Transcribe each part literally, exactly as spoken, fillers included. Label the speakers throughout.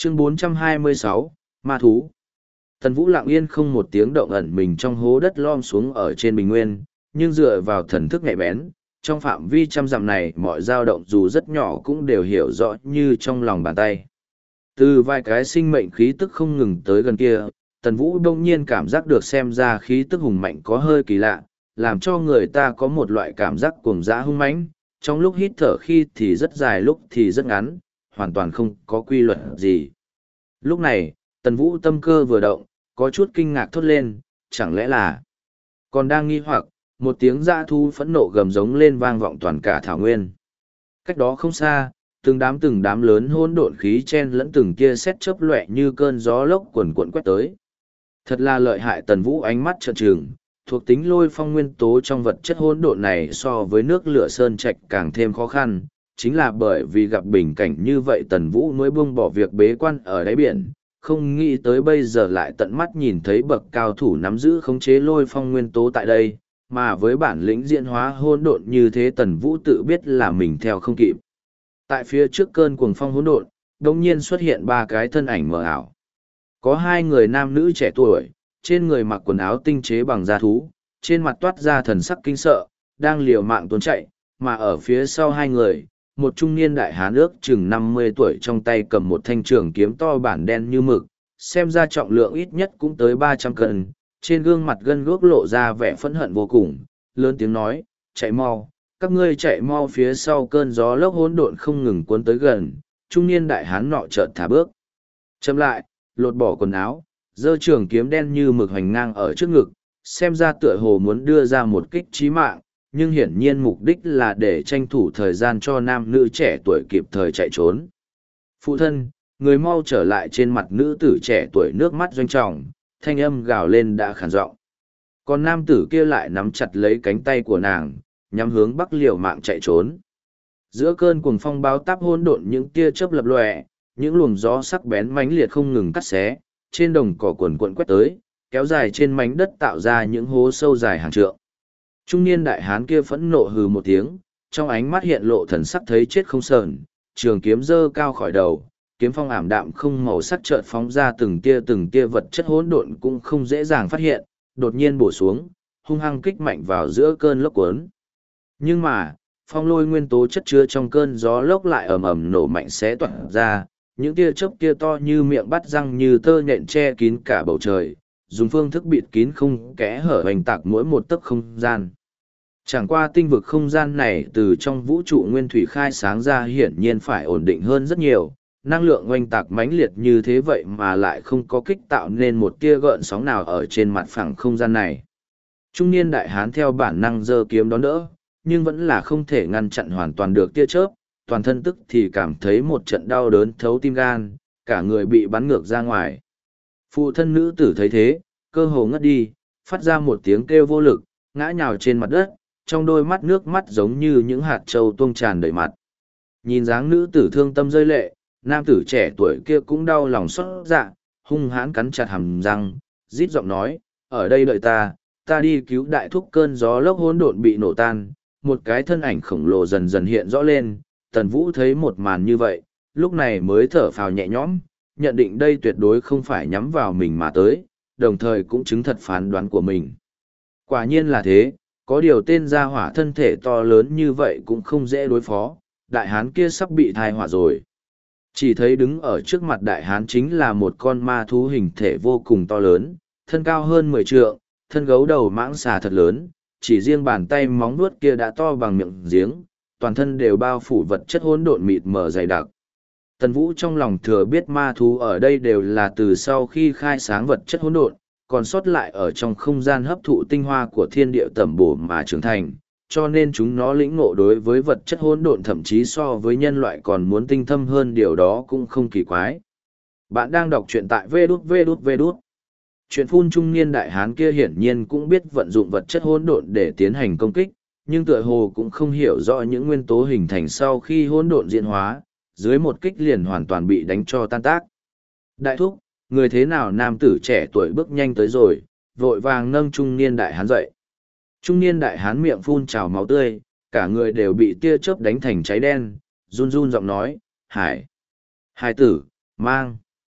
Speaker 1: Chương bốn trăm hai mươi sáu, Ma Thú. Tần Vũ lặng yên không một tiếng động ẩn mình trong hố đất lom xuống ở trên bình nguyên, nhưng dựa vào thần thức nhạy bén, trong phạm vi trăm dặm này mọi dao động dù rất nhỏ cũng đều hiểu rõ như trong lòng bàn tay. Từ vài cái sinh mệnh khí tức không ngừng tới gần kia, Tần Vũ đông nhiên cảm giác được xem ra khí tức hùng mạnh có hơi kỳ lạ, làm cho người ta có một loại cảm giác cuồng dã hung mãnh, trong lúc hít thở khi thì rất dài lúc thì rất ngắn, hoàn toàn không có quy luật gì. Lúc này, Tần Vũ tâm cơ vừa động, có chút kinh ngạc thốt lên, chẳng lẽ là... Còn đang nghi hoặc, một tiếng dã thú phẫn nộ gầm giống lên vang vọng toàn cả thảo nguyên. Cách đó không xa, từng đám từng đám lớn hỗn độn khí chen lẫn từng tia sét chớp loẹ như cơn gió lốc quần cuộn quét tới. Thật là lợi hại. Tần Vũ ánh mắt trợn trừng, thuộc tính lôi phong nguyên tố trong vật chất hỗn độn này so với nước lửa sơn trạch càng thêm khó khăn, chính là bởi vì gặp bình cảnh như vậy Tần Vũ mới buông bỏ việc bế quan ở đáy biển, không nghĩ tới bây giờ lại tận mắt nhìn thấy bậc cao thủ nắm giữ khống chế lôi phong nguyên tố tại đây, mà với bản lĩnh diễn hóa hỗn độn như thế Tần Vũ tự biết là mình theo không kịp. Tại phía trước cơn cuồng phong hỗn độn, đột nhiên xuất hiện ba cái thân ảnh mờ ảo. Có hai người nam nữ trẻ tuổi, trên người mặc quần áo tinh chế bằng da thú, trên mặt toát ra thần sắc kinh sợ, đang liều mạng trốn chạy, mà ở phía sau hai người, một trung niên đại hán ước chừng năm mươi tuổi trong tay cầm một thanh trường kiếm to bản đen như mực, xem ra trọng lượng ít nhất cũng tới ba trăm cân, trên gương mặt gân guốc lộ ra vẻ phẫn hận vô cùng, lớn tiếng nói, chạy mau, các ngươi chạy mau, phía sau cơn gió lốc hỗn độn không ngừng cuốn tới gần. Trung niên đại hán nọ chợt thả bước chậm lại, lột bỏ quần áo, giơ trường kiếm đen như mực hoành ngang ở trước ngực, xem ra tựa hồ muốn đưa ra một kích chí mạng, nhưng hiển nhiên mục đích là để tranh thủ thời gian cho nam nữ trẻ tuổi kịp thời chạy trốn. Phụ thân, người mau trở lại. Trên mặt nữ tử trẻ tuổi nước mắt doanh trọng, thanh âm gào lên đã khản giọng. Còn nam tử kia lại nắm chặt lấy cánh tay của nàng, nhắm hướng bắc liều mạng chạy trốn. Giữa cơn cuồng phong báo táp hỗn độn, những tia chớp lập lòe, những luồng gió sắc bén mãnh liệt không ngừng cắt xé, trên đồng cỏ cuồn cuộn quét tới, kéo dài trên mảnh đất tạo ra những hố sâu dài hàng trượng. Trung niên đại hán kia phẫn nộ hừ một tiếng, trong ánh mắt hiện lộ thần sắc thấy chết không sờn, trường kiếm giơ cao khỏi đầu, kiếm phong ảm đạm không màu sắc chợt phóng ra từng tia từng tia vật chất hỗn độn cũng không dễ dàng phát hiện, đột nhiên bổ xuống, hung hăng kích mạnh vào giữa cơn lốc cuốn. Nhưng mà, phong lôi nguyên tố chất chứa trong cơn gió lốc lại ầm ầm nổ mạnh xé toạc ra, những tia chớp kia to như miệng bắt răng như tơ nhện che kín cả bầu trời, dùng phương thức bịt kín không kẽ hở hoành tạc mỗi một tấc không gian. Chẳng qua tinh vực không gian này từ trong vũ trụ nguyên thủy khai sáng ra hiển nhiên phải ổn định hơn rất nhiều, năng lượng oanh tạc mãnh liệt như thế vậy mà lại không có kích tạo nên một tia gợn sóng nào ở trên mặt phẳng không gian này. Trung niên đại hán theo bản năng giơ kiếm đón đỡ, nhưng vẫn là không thể ngăn chặn hoàn toàn được tia chớp, toàn thân tức thì cảm thấy một trận đau đớn thấu tim gan, cả người bị bắn ngược ra ngoài. Phụ thân nữ tử thấy thế, cơ hồ ngất đi, phát ra một tiếng kêu vô lực, ngã nhào trên mặt đất, trong đôi mắt nước mắt giống như những hạt trâu tuông tràn đầy mặt. Nhìn dáng nữ tử thương tâm rơi lệ, nam tử trẻ tuổi kia cũng đau lòng xót dạ, hung hãn cắn chặt hàm răng, rít giọng nói, ở đây đợi ta, ta đi cứu đại thúc. Cơn gió lốc hỗn độn bị nổ tan, một cái thân ảnh khổng lồ dần dần hiện rõ lên. Tần Vũ thấy một màn như vậy, lúc này mới thở phào nhẹ nhõm, nhận định đây tuyệt đối không phải nhắm vào mình mà tới, đồng thời cũng chứng thật phán đoán của mình. Quả nhiên là thế, có điều tên gia hỏa thân thể to lớn như vậy cũng không dễ đối phó, đại hán kia sắp bị thai họa rồi. Chỉ thấy đứng ở trước mặt đại hán chính là một con ma thú hình thể vô cùng to lớn, thân cao hơn mười trượng, thân gấu đầu mãng xà thật lớn, chỉ riêng bàn tay móng vuốt kia đã to bằng miệng giếng, toàn thân đều bao phủ vật chất hỗn độn mịt mờ dày đặc. Tần Vũ trong lòng thừa biết ma thú ở đây đều là từ sau khi khai sáng vật chất hỗn độn, còn sót lại ở trong không gian hấp thụ tinh hoa của thiên địa tẩm bổ mà trưởng thành, cho nên chúng nó lĩnh ngộ đối với vật chất hỗn độn thậm chí so với nhân loại còn muốn tinh thâm hơn, điều đó cũng không kỳ quái. Bạn đang đọc truyện tại vê đút vê đút vê đút. Chuyện phun trung niên đại hán kia hiển nhiên cũng biết vận dụng vật chất hỗn độn để tiến hành công kích, nhưng tựa hồ cũng không hiểu rõ những nguyên tố hình thành sau khi hỗn độn diễn hóa, dưới một kích liền hoàn toàn bị đánh cho tan tác. Đại thúc, người thế nào? Nam tử trẻ tuổi bước nhanh tới rồi, vội vàng nâng trung niên đại hán dậy. Trung niên đại hán miệng phun trào máu tươi, cả người đều bị tia chớp đánh thành cháy đen, run run giọng nói, hải, hải tử, mang,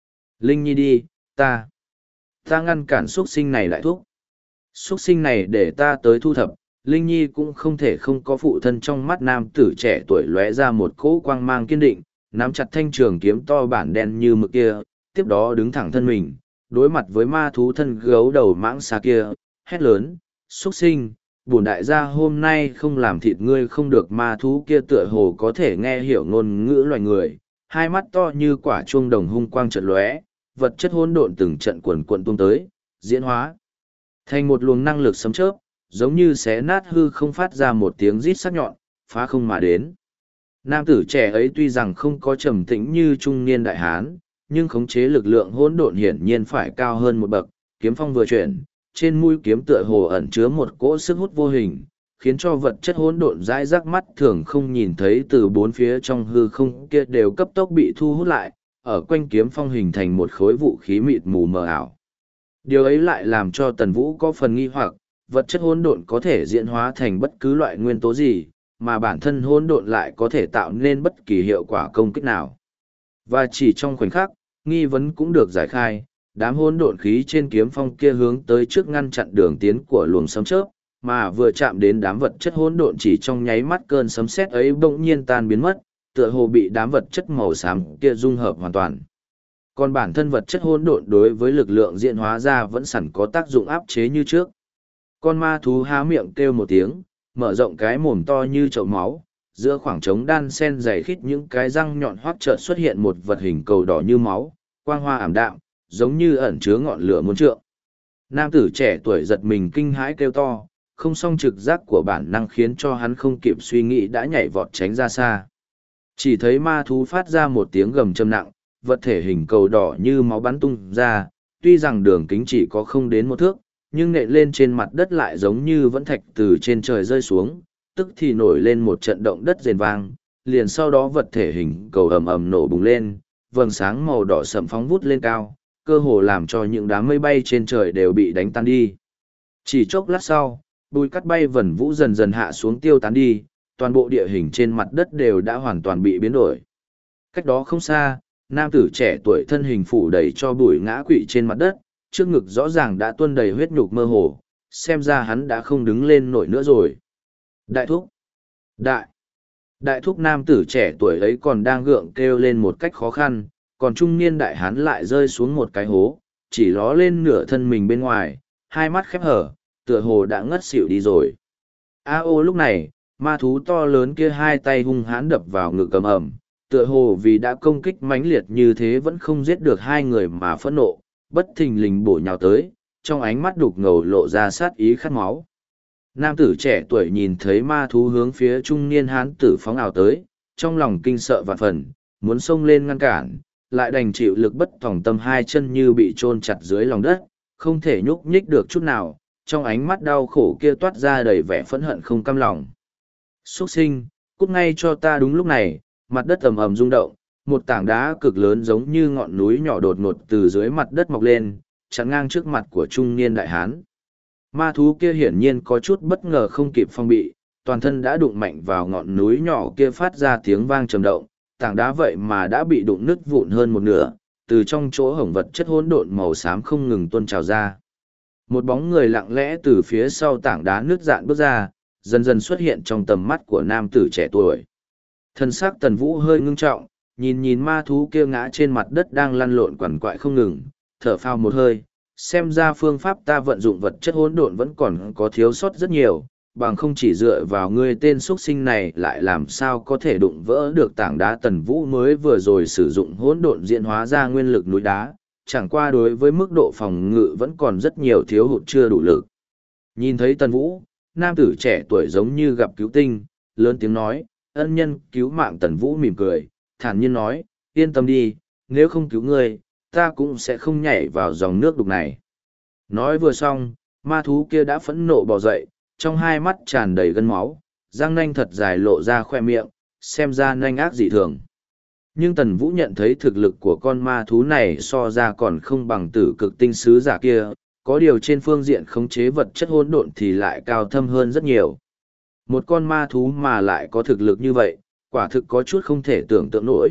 Speaker 1: Linh Nhi đi, ta. Ta ngăn cản xuất sinh này lại thúc. Xuất sinh này để ta tới thu thập, Linh Nhi cũng không thể không có phụ thân trong mắt nam tử trẻ tuổi lóe ra một cỗ quang mang kiên định, nắm chặt thanh trường kiếm to bản đen như mực kia, tiếp đó đứng thẳng thân mình, đối mặt với ma thú thân gấu đầu mãng xà kia, hét lớn, xuất sinh, bổn đại gia hôm nay không làm thịt ngươi không được. Ma thú kia tựa hồ có thể nghe hiểu ngôn ngữ loài người, hai mắt to như quả chuông đồng hung quang chợt lóe, vật chất hỗn độn từng trận quần quận tung tới, diễn hóa thành một luồng năng lực sấm chớp, giống như xé nát hư không, phát ra một tiếng rít sắc nhọn, phá không mà đến. Nam tử trẻ ấy tuy rằng không có trầm tĩnh như trung niên đại hán, nhưng khống chế lực lượng hỗn độn hiển nhiên phải cao hơn một bậc, kiếm phong vừa chuyển, trên mũi kiếm tựa hồ ẩn chứa một cỗ sức hút vô hình, khiến cho vật chất hỗn độn dãi rác mắt thường không nhìn thấy từ bốn phía trong hư không kia đều cấp tốc bị thu hút lại, ở quanh kiếm phong hình thành một khối vũ khí mịt mù mờ ảo. Điều ấy lại làm cho Tần Vũ có phần nghi hoặc, vật chất hỗn độn có thể diễn hóa thành bất cứ loại nguyên tố gì, mà bản thân hỗn độn lại có thể tạo nên bất kỳ hiệu quả công kích nào. Và chỉ trong khoảnh khắc, nghi vấn cũng được giải khai, đám hỗn độn khí trên kiếm phong kia hướng tới trước ngăn chặn đường tiến của luồng sấm chớp, mà vừa chạm đến đám vật chất hỗn độn chỉ trong nháy mắt cơn sấm sét ấy bỗng nhiên tan biến mất, tựa hồ bị đám vật chất màu xám kia dung hợp hoàn toàn. Còn bản thân vật chất hỗn độn đối với lực lượng diễn hóa ra vẫn sẵn có tác dụng áp chế như trước. Con ma thú há miệng kêu một tiếng, mở rộng cái mồm to như chậu máu, giữa khoảng trống đan sen dày khít những cái răng nhọn hoắt chợt xuất hiện một vật hình cầu đỏ như máu, quang hoa ảm đạm, giống như ẩn chứa ngọn lửa muôn trượng. Nam tử trẻ tuổi giật mình kinh hãi kêu to, không song trực giác của bản năng khiến cho hắn không kịp suy nghĩ đã nhảy vọt tránh ra xa. Chỉ thấy ma thú phát ra một tiếng gầm trầm nặng, vật thể hình cầu đỏ như máu bắn tung ra, tuy rằng đường kính chỉ có không đến một thước, nhưng nện lên trên mặt đất lại giống như vẫn thạch từ trên trời rơi xuống, tức thì nổi lên một trận động đất rền vang, liền sau đó vật thể hình cầu ầm ầm nổ bùng lên, vầng sáng màu đỏ sậm phóng vút lên cao, cơ hồ làm cho những đám mây bay trên trời đều bị đánh tan đi. Chỉ chốc lát sau, bụi cát bay vần vũ dần dần hạ xuống tiêu tán đi, toàn bộ địa hình trên mặt đất đều đã hoàn toàn bị biến đổi. Cách đó không xa, nam tử trẻ tuổi thân hình phủ đầy cho bụi ngã quỵ trên mặt đất, trước ngực rõ ràng đã tuôn đầy huyết nhục mơ hồ, xem ra hắn đã không đứng lên nổi nữa rồi. Đại thúc! Đại! Đại thúc nam tử trẻ tuổi ấy còn đang gượng kêu lên một cách khó khăn, còn trung niên đại hán lại rơi xuống một cái hố, chỉ ló lên nửa thân mình bên ngoài, hai mắt khép hở, tựa hồ đã ngất xỉu đi rồi. A ô lúc này, ma thú to lớn kia hai tay hung hãn đập vào ngực cầm ẩm, tựa hồ vì đã công kích mãnh liệt như thế vẫn không giết được hai người mà phẫn nộ, bất thình lình bổ nhào tới, trong ánh mắt đục ngầu lộ ra sát ý khát máu. Nam tử trẻ tuổi nhìn thấy ma thú hướng phía trung niên hán tử phóng ảo tới, trong lòng kinh sợ vạn phần, muốn xông lên ngăn cản, lại đành chịu lực bất tòng tâm, hai chân như bị chôn chặt dưới lòng đất, không thể nhúc nhích được chút nào, trong ánh mắt đau khổ kia toát ra đầy vẻ phẫn hận không cam lòng. Xuất sinh, cút ngay cho ta. Đúng lúc này, mặt đất ầm ầm rung động, một tảng đá cực lớn giống như ngọn núi nhỏ đột ngột từ dưới mặt đất mọc lên, chắn ngang trước mặt của trung niên đại hán. Ma thú kia hiển nhiên có chút bất ngờ không kịp phòng bị, toàn thân đã đụng mạnh vào ngọn núi nhỏ kia phát ra tiếng vang trầm động, tảng đá vậy mà đã bị đụng nứt vụn hơn một nửa, từ trong chỗ hổng vật chất hỗn độn màu xám không ngừng tuôn trào ra. Một bóng người lặng lẽ từ phía sau tảng đá nứt dạn bước ra, dần dần xuất hiện trong tầm mắt của nam tử trẻ tuổi. Thân xác Tần Vũ hơi ngưng trọng, nhìn nhìn ma thú kia ngã trên mặt đất đang lăn lộn quằn quại không ngừng, thở phào một hơi, xem ra phương pháp ta vận dụng vật chất hỗn độn vẫn còn có thiếu sót rất nhiều, bằng không chỉ dựa vào ngươi tên xuất sinh này lại làm sao có thể đụng vỡ được tảng đá. Tần Vũ mới vừa rồi sử dụng hỗn độn diễn hóa ra nguyên lực núi đá, chẳng qua đối với mức độ phòng ngự vẫn còn rất nhiều thiếu hụt chưa đủ lực. Nhìn thấy Tần Vũ, nam tử trẻ tuổi giống như gặp cứu tinh, lớn tiếng nói, ân nhân cứu mạng. Tần Vũ mỉm cười, thản nhiên nói, yên tâm đi, nếu không cứu ngươi, ta cũng sẽ không nhảy vào dòng nước đục này. Nói vừa xong, ma thú kia đã phẫn nộ bò dậy, trong hai mắt tràn đầy gân máu, răng nanh thật dài lộ ra khoe miệng, xem ra nanh ác dị thường. Nhưng Tần Vũ nhận thấy thực lực của con ma thú này so ra còn không bằng tử cực tinh sứ giả kia, có điều trên phương diện khống chế vật chất hỗn độn thì lại cao thâm hơn rất nhiều. Một con ma thú mà lại có thực lực như vậy, quả thực có chút không thể tưởng tượng nổi,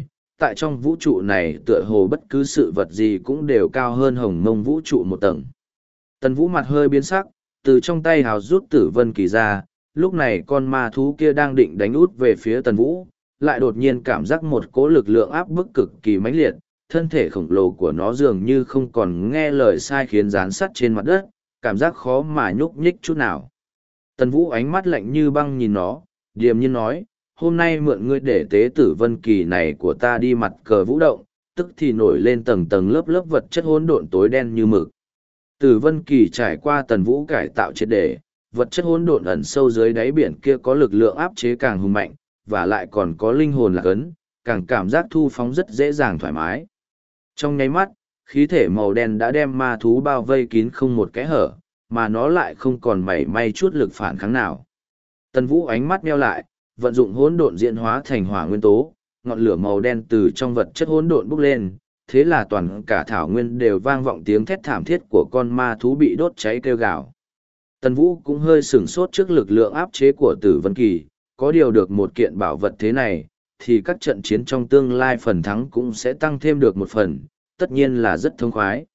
Speaker 1: tại trong vũ trụ này tựa hồ bất cứ sự vật gì cũng đều cao hơn hồng mông vũ trụ một tầng. Tần Vũ mặt hơi biến sắc, từ trong tay hào rút tử vân kỳ ra, lúc này con ma thú kia đang định đánh út về phía Tần Vũ, lại đột nhiên cảm giác một cỗ lực lượng áp bức cực kỳ mãnh liệt, thân thể khổng lồ của nó dường như không còn nghe lời sai khiến dán sắt trên mặt đất, cảm giác khó mà nhúc nhích chút nào. Tần Vũ ánh mắt lạnh như băng nhìn nó, điềm nhiên nói, hôm nay mượn ngươi để tế tử vân kỳ này của ta đi mặt cờ vũ động, tức thì nổi lên tầng tầng lớp lớp vật chất hỗn độn tối đen như mực. Tử vân kỳ trải qua Tần Vũ cải tạo triệt để, vật chất hỗn độn ẩn sâu dưới đáy biển kia có lực lượng áp chế càng hùng mạnh, và lại còn có linh hồn lạc ấn, càng cảm giác thu phóng rất dễ dàng thoải mái. Trong nháy mắt, khí thể màu đen đã đem ma thú bao vây kín không một kẽ hở, mà nó lại không còn mảy may chút lực phản kháng nào. Tần Vũ ánh mắt nheo lại, vận dụng hỗn độn diễn hóa thành hỏa nguyên tố, ngọn lửa màu đen từ trong vật chất hỗn độn bốc lên, thế là toàn cả thảo nguyên đều vang vọng tiếng thét thảm thiết của con ma thú bị đốt cháy kêu gào. Tần Vũ cũng hơi sửng sốt trước lực lượng áp chế của Tử Vân Kỳ, có điều được một kiện bảo vật thế này, thì các trận chiến trong tương lai phần thắng cũng sẽ tăng thêm được một phần, tất nhiên là rất thông khoái.